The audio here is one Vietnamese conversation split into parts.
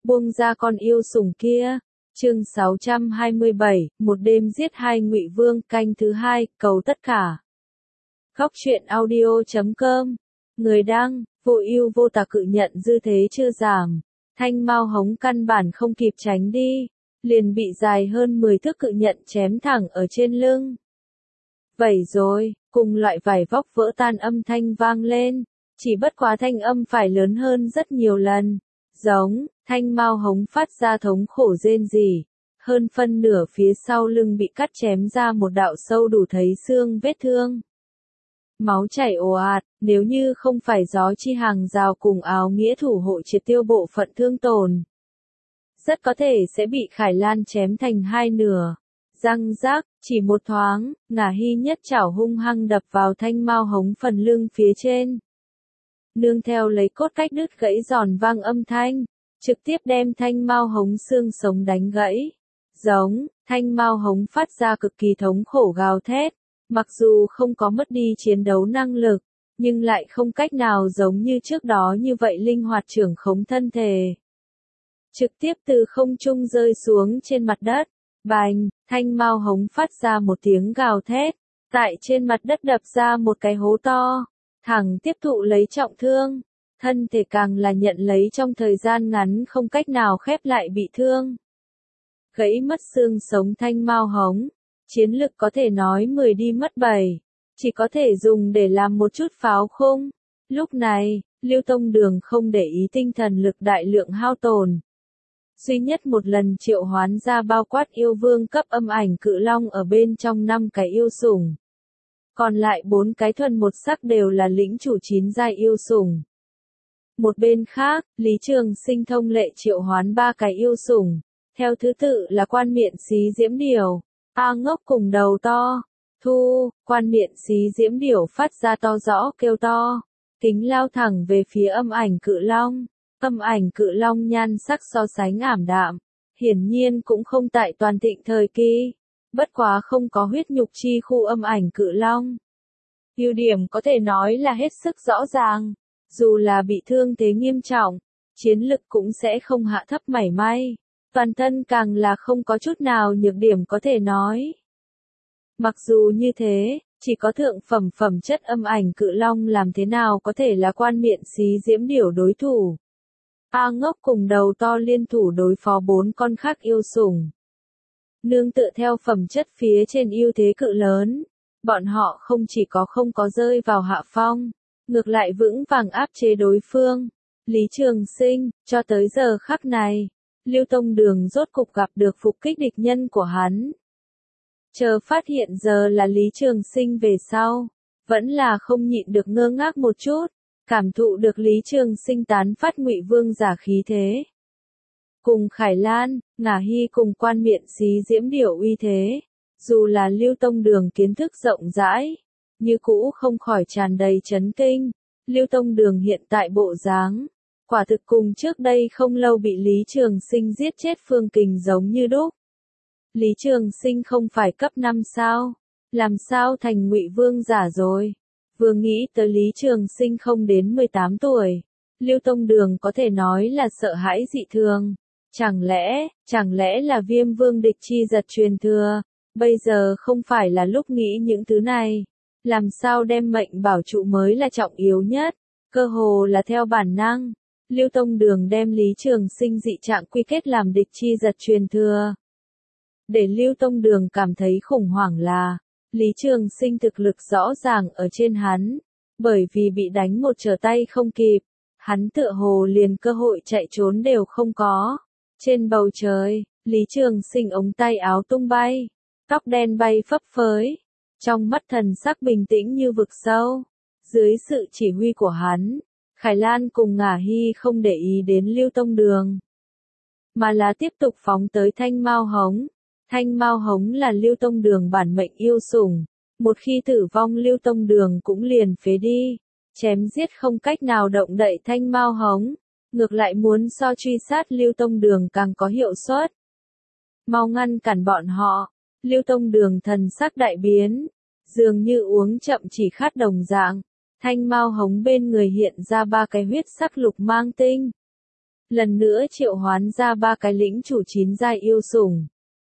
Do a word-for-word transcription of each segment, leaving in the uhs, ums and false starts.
buông ra con yêu sủng kia. Chương sáu trăm hai mươi bảy, một đêm giết hai Ngụy Vương, canh thứ hai, cầu tất cả. Góc truyện audio chấm com. Người đăng, vô ưu vô tà cự nhận dư thế chưa giảm. Thanh Mao Hống căn bản không kịp tránh đi, liền bị dài hơn mười thước cự nhận chém thẳng ở trên lưng. Vậy rồi, cùng loại vải vóc vỡ tan âm thanh vang lên, chỉ bất quá thanh âm phải lớn hơn rất nhiều lần. Giống, Thanh Mao Hống phát ra thống khổ rên rỉ, hơn phân nửa phía sau lưng bị cắt chém ra một đạo sâu đủ thấy xương vết thương. Máu chảy ồ ạt, nếu như không phải gió chi hàng rào cùng áo nghĩa thủ hộ triệt tiêu bộ phận thương tổn, rất có thể sẽ bị Khải Lan chém thành hai nửa. Răng rác, chỉ một thoáng, Ngả Hy nhất chảo hung hăng đập vào Thanh Mao Hống phần lưng phía trên. Nương theo lấy cốt cách đứt gãy giòn vang âm thanh, trực tiếp đem Thanh Mao Hống xương sống đánh gãy. Giống, Thanh Mao Hống phát ra cực kỳ thống khổ gào thét, mặc dù không có mất đi chiến đấu năng lực, nhưng lại không cách nào giống như trước đó như vậy linh hoạt trưởng khống thân thể. Trực tiếp từ không trung rơi xuống trên mặt đất, bành, Thanh Mao Hống phát ra một tiếng gào thét, tại trên mặt đất đập ra một cái hố to, thẳng tiếp thụ lấy trọng thương, thân thể càng là nhận lấy trong thời gian ngắn không cách nào khép lại bị thương. Gãy mất xương sống Thanh Mao Hống, chiến lực có thể nói mười đi mất bảy, chỉ có thể dùng để làm một chút pháo khung. Lúc này, Lưu Tông Đường không để ý tinh thần lực đại lượng hao tổn. Duy nhất một lần triệu hoán ra bao quát yêu vương cấp âm ảnh cự long ở bên trong năm cái yêu sủng. Còn lại bốn cái thuần một sắc đều là lĩnh chủ chín giai yêu sủng. Một bên khác, Lý Trường Sinh thông lệ triệu hoán ba cái yêu sủng, theo thứ tự là quan miện xí diễm điểu, A Ngốc cùng đầu to. Thu, quan miện xí diễm điểu phát ra to rõ kêu to, kính lao thẳng về phía âm ảnh cự long. Âm ảnh cự long nhan sắc so sánh ảm đạm, hiển nhiên cũng không tại toàn thịnh thời kỳ, bất quá không có huyết nhục chi khu âm ảnh cự long. Ưu điểm có thể nói là hết sức rõ ràng, dù là bị thương thế nghiêm trọng, chiến lực cũng sẽ không hạ thấp mảy may, toàn thân càng là không có chút nào nhược điểm có thể nói. Mặc dù như thế, chỉ có thượng phẩm phẩm chất âm ảnh cự long làm thế nào có thể là quan miện xí diễm điểu đối thủ. A Ngốc cùng đầu to liên thủ đối phó bốn con khác yêu sủng. Nương tựa theo phẩm chất phía trên ưu thế cự lớn, bọn họ không chỉ có không có rơi vào hạ phong, ngược lại vững vàng áp chế đối phương. Lý Trường Sinh, cho tới giờ khắc này, Lưu Tông Đường rốt cục gặp được phục kích địch nhân của hắn. Chờ phát hiện giờ là Lý Trường Sinh về sau, vẫn là không nhịn được ngơ ngác một chút. Cảm thụ được Lý Trường Sinh tán phát Ngụy Vương giả khí thế. Cùng Khải Lan, Ngả Hy cùng quan miện xí diễm điểu uy thế, dù là Lưu Tông Đường kiến thức rộng rãi, như cũ không khỏi tràn đầy chấn kinh. Lưu Tông Đường hiện tại bộ dáng, quả thực cùng trước đây không lâu bị Lý Trường Sinh giết chết Phương Kình giống như đúc. Lý Trường Sinh không phải cấp năm sao? Làm sao thành Ngụy Vương giả rồi? Vừa nghĩ tới Lý Trường Sinh không đến mười tám tuổi, Lưu Tông Đường có thể nói là sợ hãi dị thường. Chẳng lẽ, chẳng lẽ là Viêm Vương địch chi giật truyền thừa? Bây giờ không phải là lúc nghĩ những thứ này. Làm sao đem mệnh bảo trụ mới là trọng yếu nhất, cơ hồ là theo bản năng. Lưu Tông Đường đem Lý Trường Sinh dị trạng quy kết làm địch chi giật truyền thừa. Để Lưu Tông Đường cảm thấy khủng hoảng là, Lý Trường Sinh thực lực rõ ràng ở trên hắn, bởi vì bị đánh một trở tay không kịp, hắn tựa hồ liền cơ hội chạy trốn đều không có. Trên bầu trời, Lý Trường Sinh ống tay áo tung bay, tóc đen bay phấp phới, trong mắt thần sắc bình tĩnh như vực sâu. Dưới sự chỉ huy của hắn, Khải Lan cùng Ngả Hy không để ý đến Lưu Tông Đường, mà là tiếp tục phóng tới Thanh Mao Hống. Thanh Mao Hống là Lưu Tông Đường bản mệnh yêu sủng, một khi tử vong Lưu Tông Đường cũng liền phế đi, chém giết không cách nào động đậy Thanh Mao Hống, ngược lại muốn so truy sát Lưu Tông Đường càng có hiệu suất. Mau ngăn cản bọn họ. Lưu Tông Đường thần sắc đại biến, dường như uống chậm chỉ khát đồng dạng. Thanh Mao Hống bên người hiện ra ba cái huyết sắc lục mang tinh. lần nữa triệu hoán ra ba cái lĩnh chủ chín giai yêu sủng.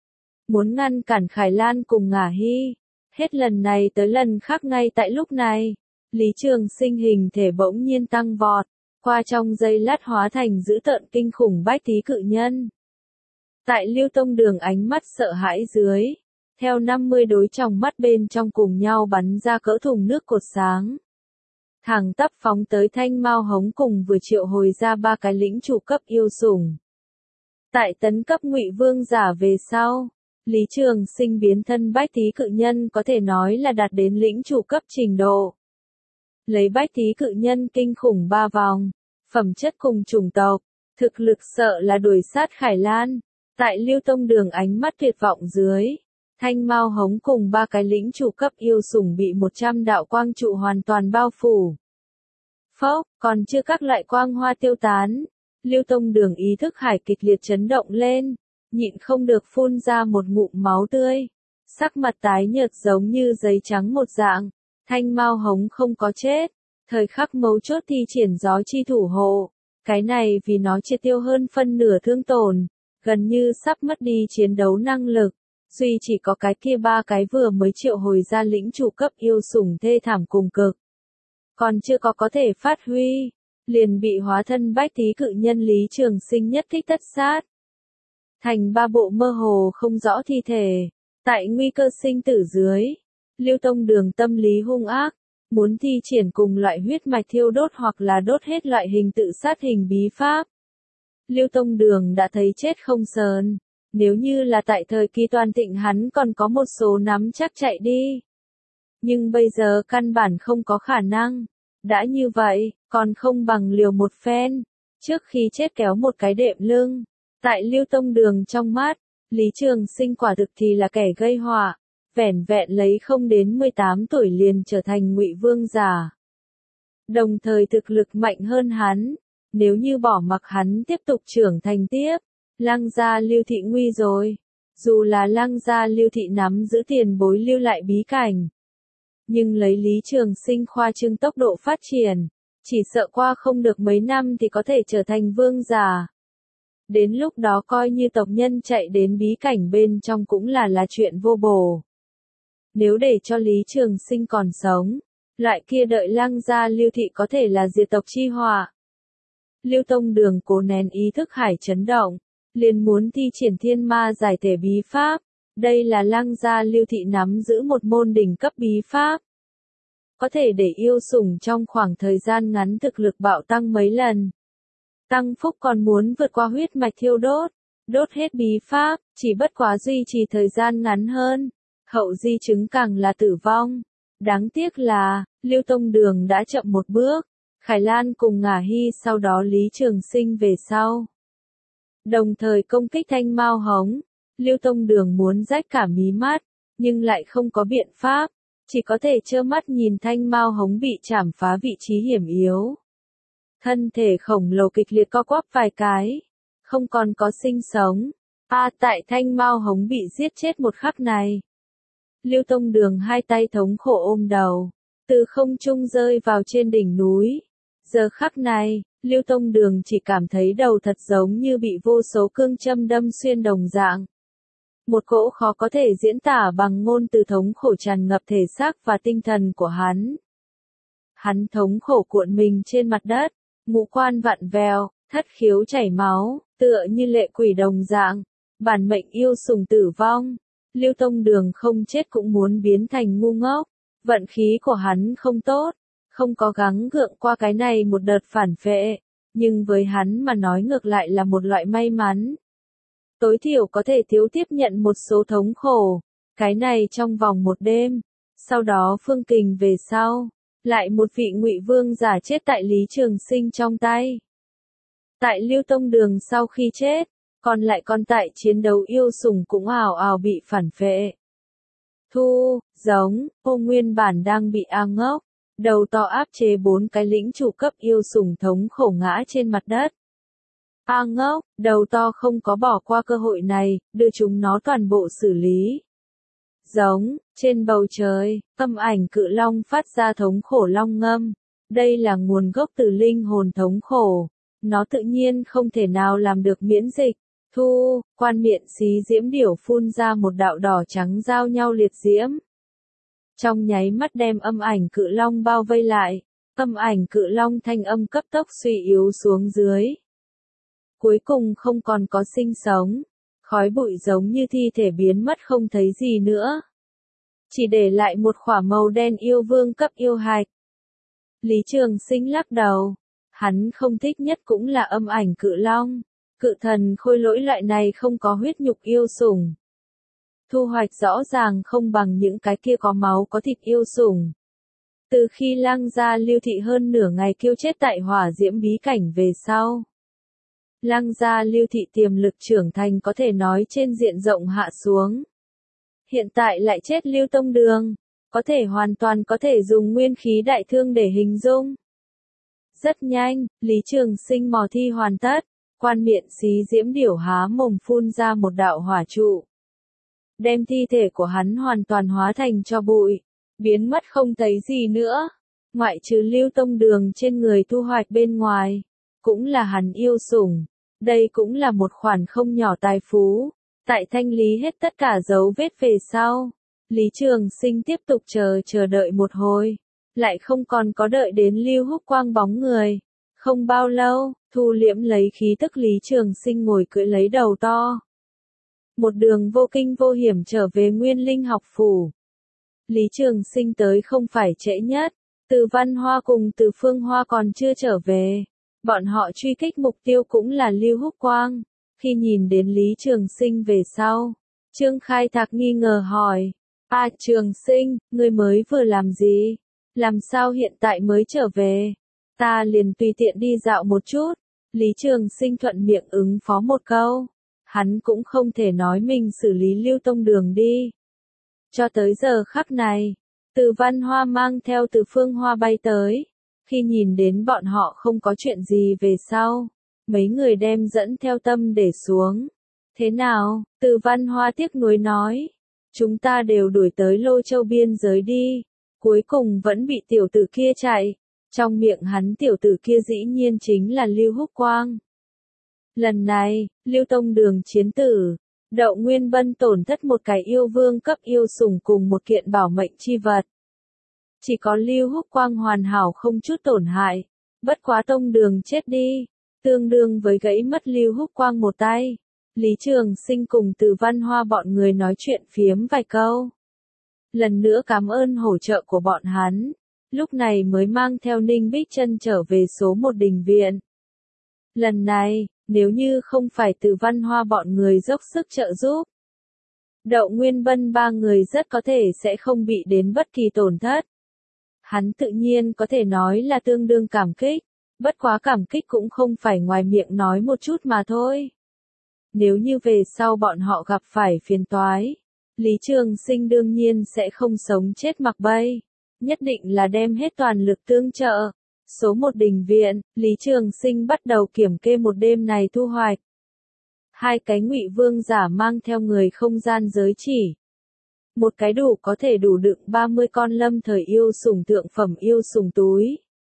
Muốn ngăn cản Khải Lan cùng Ngả Hy. Hết lần này tới lần khác ngay tại lúc này, Lý Trường Sinh hình thể bỗng nhiên tăng vọt, qua trong giây lát hóa thành dữ tợn kinh khủng bách thí cự nhân. Tại Lưu Tông Đường ánh mắt sợ hãi dưới, theo năm mươi đối tròng mắt bên trong cùng nhau bắn ra cỡ thùng nước cột sáng. Thẳng tắp phóng tới Thanh Mao Hống cùng vừa triệu hồi ra ba cái lĩnh chủ cấp yêu sủng. Tại tấn cấp Ngụy Vương giả về sau, Lý Trường Sinh biến thân bách thí cự nhân có thể nói là đạt đến lĩnh chủ cấp trình độ. Lấy bách thí cự nhân kinh khủng ba vòng, phẩm chất cùng chủng tộc, thực lực sợ là đuổi sát Khải Lan. Tại Lưu Tông Đường ánh mắt tuyệt vọng dưới, Thanh Mao Hống cùng ba cái lĩnh chủ cấp yêu sủng bị một trăm đạo quang trụ hoàn toàn bao phủ. Phốc, còn chưa các loại quang hoa tiêu tán, Lưu Tông Đường ý thức hải kịch liệt chấn động lên, nhịn không được phun ra một ngụm máu tươi, sắc mặt tái nhợt giống như giấy trắng một dạng. Thanh Mao Hống không có chết, thời khắc mấu chốt thi triển gió chi thủ hộ, cái này vì nó triệt tiêu hơn phân nửa thương tổn, gần như sắp mất đi chiến đấu năng lực, duy chỉ có cái kia ba cái vừa mới triệu hồi ra lĩnh chủ cấp yêu sủng thê thảm cùng cực. Còn chưa có có thể phát huy, liền bị hóa thân bách thí cự nhân Lý Trường Sinh nhất kích tất sát. Thành ba bộ mơ hồ không rõ thi thể, tại nguy cơ sinh tử dưới, Lưu Tông Đường tâm lý hung ác, muốn thi triển cùng loại huyết mạch thiêu đốt hoặc là đốt hết loại hình tự sát hình bí pháp. Lưu Tông Đường đã thấy chết không sờn, nếu như là tại thời kỳ toàn thịnh hắn còn có một số nắm chắc chạy đi. Nhưng bây giờ căn bản không có khả năng, đã như vậy, còn không bằng liều một phen, trước khi chết kéo một cái đệm lưng. Tại Lưu Tông Đường trong mắt, Lý Trường Sinh quả thực thì là kẻ gây họa, vẻn vẹn lấy không đến mười tám tuổi liền trở thành Ngụy Vương giả. Đồng thời thực lực mạnh hơn hắn, nếu như bỏ mặc hắn tiếp tục trưởng thành tiếp, Lăng gia Lưu thị nguy rồi. Dù là Lăng gia Lưu thị nắm giữ tiền bối lưu lại bí cảnh, nhưng lấy Lý Trường Sinh khoa trương tốc độ phát triển, chỉ sợ qua không được mấy năm thì có thể trở thành vương giả. Đến lúc đó coi như tộc nhân chạy đến bí cảnh bên trong cũng là là chuyện vô bổ. Nếu để cho Lý Trường Sinh còn sống, loại kia đợi Lăng gia Lưu thị có thể là diệt tộc chi họa. Lưu Tông Đường cố nén ý thức hải chấn động, liền muốn thi triển thiên ma giải thể bí pháp. Đây là Lăng gia Lưu thị nắm giữ một môn đỉnh cấp bí pháp, có thể để yêu sủng trong khoảng thời gian ngắn thực lực bạo tăng mấy lần. Tăng phúc còn muốn vượt qua huyết mạch thiêu đốt, đốt hết bí pháp, chỉ bất quá duy trì thời gian ngắn hơn, hậu di chứng càng là tử vong. Đáng tiếc là, Lưu Tông Đường đã chậm một bước, Khải Lan cùng Ngả Hy sau đó Lý Trường Sinh về sau. Đồng thời công kích Thanh Mao Hống, Lưu Tông Đường muốn rách cả mí mắt, nhưng lại không có biện pháp, chỉ có thể trơ mắt nhìn Thanh Mao Hống bị chảm phá vị trí hiểm yếu. Thân thể khổng lồ kịch liệt co quắp vài cái, không còn có sinh sống. A à, tại Thanh Mao Hống bị giết chết một khắc này, Lưu Tông Đường hai tay thống khổ ôm đầu, từ không trung rơi vào trên đỉnh núi. Giờ khắc này, Lưu Tông Đường chỉ cảm thấy đầu thật giống như bị vô số cương châm đâm xuyên đồng dạng. Một cỗ khó có thể diễn tả bằng ngôn từ thống khổ tràn ngập thể xác và tinh thần của hắn. Hắn thống khổ cuộn mình trên mặt đất, ngũ quan vặn vẹo, thất khiếu chảy máu, tựa như lệ quỷ đồng dạng, bản mệnh yêu sủng tử vong. Lưu Tông Đường không chết cũng muốn biến thành ngu ngốc, vận khí của hắn không tốt, không có gắng gượng qua cái này một đợt phản phệ, nhưng với hắn mà nói ngược lại là một loại may mắn. Tối thiểu có thể thiếu tiếp nhận một số thống khổ, cái này trong vòng một đêm, sau đó phương kình về sau, lại một vị Ngụy Vương giả chết tại Lý Trường Sinh trong tay. Tại Lưu Tông Đường sau khi chết, còn lại còn tại chiến đấu yêu sủng cũng ào ào bị phản phệ. Thu, giống, cô nguyên bản đang bị A Ngốc, đầu to áp chế bốn cái lĩnh chủ cấp yêu sủng thống khổ ngã trên mặt đất. A Ngốc, đầu to không có bỏ qua cơ hội này, đưa chúng nó toàn bộ xử lý. Giống, trên bầu trời, âm ảnh cự long phát ra thống khổ long ngâm. Đây là nguồn gốc từ linh hồn thống khổ. nó tự nhiên không thể nào làm được miễn dịch. Thu, quan miệng xí diễm điểu phun ra một đạo đỏ trắng giao nhau liệt diễm. Trong nháy mắt đem âm ảnh cự long bao vây lại, âm ảnh cự long thanh âm cấp tốc suy yếu xuống dưới. Cuối cùng không còn có sinh sống, khói bụi giống như thi thể biến mất không thấy gì nữa. Chỉ để lại một khỏa màu đen yêu vương cấp yêu hạch. Lý Trường Sinh lắc đầu, hắn không thích nhất cũng là âm ảnh cự long, cự thần khôi lỗi loại này không có huyết nhục yêu sủng. Thu hoạch rõ ràng không bằng những cái kia có máu có thịt yêu sủng. Từ khi Lăng gia Lưu thị hơn nửa ngày kêu chết tại hỏa diễm bí cảnh về sau, Lăng gia Lưu thị tiềm lực trưởng thành có thể nói trên diện rộng hạ xuống. Hiện tại lại chết Lưu Tông Đường, có thể hoàn toàn có thể dùng nguyên khí đại thương để hình dung. Rất nhanh, Lý Trường Sinh mò thi hoàn tất, quan miệng xí diễm điểu há mồm phun ra một đạo hỏa trụ. Đem thi thể của hắn hoàn toàn hóa thành tro bụi, biến mất không thấy gì nữa. Ngoại trừ Lưu Tông Đường trên người thu hoạch bên ngoài, cũng là hắn yêu sủng. Đây cũng là một khoản không nhỏ tài phú. Tại thanh lý hết tất cả dấu vết về sau, Lý Trường Sinh tiếp tục chờ chờ đợi một hồi, lại không còn có đợi đến Lưu Húc Quang bóng người. Không bao lâu, thu liễm lấy khí tức Lý Trường Sinh ngồi cưỡi lấy đầu to. Một đường vô kinh vô hiểm trở về Nguyên Linh học phủ. Lý Trường Sinh tới không phải trễ nhất, Từ Văn Hoa cùng Từ Phương Hoa còn chưa trở về. Bọn họ truy kích mục tiêu cũng là Lưu Húc Quang. Khi nhìn đến Lý Trường Sinh về sau, Trương Khai Thạc nghi ngờ hỏi, "À Trường Sinh, ngươi mới vừa làm gì? Làm sao hiện tại mới trở về?" "Ta liền tùy tiện đi dạo một chút." Lý Trường Sinh thuận miệng ứng phó một câu. Hắn cũng không thể nói mình xử lý Lưu Tông Đường đi. Cho tới giờ khắc này, Từ Văn Hoa mang theo Từ Phương Hoa bay tới. Khi nhìn đến bọn họ không có chuyện gì về sau, mấy người đem dẫn theo tâm để xuống. "Thế nào?" Từ Văn Hoa tiếc nuối nói. "Chúng ta đều đuổi tới Lôi Châu biên giới đi. Cuối cùng vẫn bị tiểu tử kia chạy." Trong miệng hắn tiểu tử kia dĩ nhiên chính là Lưu Húc Quang. Lần này, Lưu Tông Đường chiến tử, Đậu Nguyên Bân tổn thất một cái yêu vương cấp yêu sủng cùng một kiện bảo mệnh chi vật. Chỉ có Lưu Húc Quang hoàn hảo không chút tổn hại. Bất quá Tông Đường chết đi, tương đương với gãy mất Lưu Húc Quang một tay. Lý Trường Sinh cùng Từ Văn Hoa bọn người nói chuyện phiếm vài câu. Lần nữa cảm ơn hỗ trợ của bọn hắn. Lúc này mới mang theo Ninh Bích Chân trở về số một đình viện. Lần này, nếu như không phải Từ Văn Hoa bọn người dốc sức trợ giúp, Đậu Nguyên Bân ba người rất có thể sẽ không bị đến bất kỳ tổn thất. Hắn tự nhiên có thể nói là tương đương cảm kích, bất quá cảm kích cũng không phải ngoài miệng nói một chút mà thôi. Nếu như về sau bọn họ gặp phải phiền toái, Lý Trường Sinh đương nhiên sẽ không sống chết mặc bay, nhất định là đem hết toàn lực tương trợ. Số một đình viện, Lý Trường Sinh bắt đầu kiểm kê một đêm này thu hoạch. Hai cái ngụy vương giả mang theo người không gian giới chỉ. Một cái đủ có thể đủ đựng ba mươi con lâm thời yêu sủng thượng phẩm yêu sủng túi.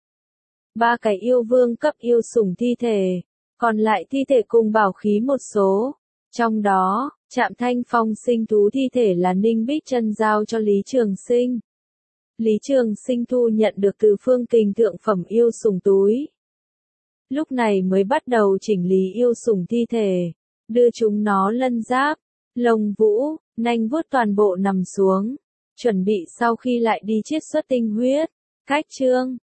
Ba cái yêu vương cấp yêu sủng thi thể. Còn lại thi thể cùng bảo khí một số. Trong đó, Trạm Thanh Phong sinh thú thi thể là Ninh Bích Chân giao cho Lý Trường Sinh. Lý Trường Sinh thu nhận được từ Phương Kình thượng phẩm yêu sủng túi. Lúc này mới bắt đầu chỉnh lý yêu sủng thi thể, đưa chúng nó lân giáp, lông vũ, nanh vuốt toàn bộ nằm xuống, chuẩn bị sau khi lại đi chiết xuất tinh huyết. Cách chương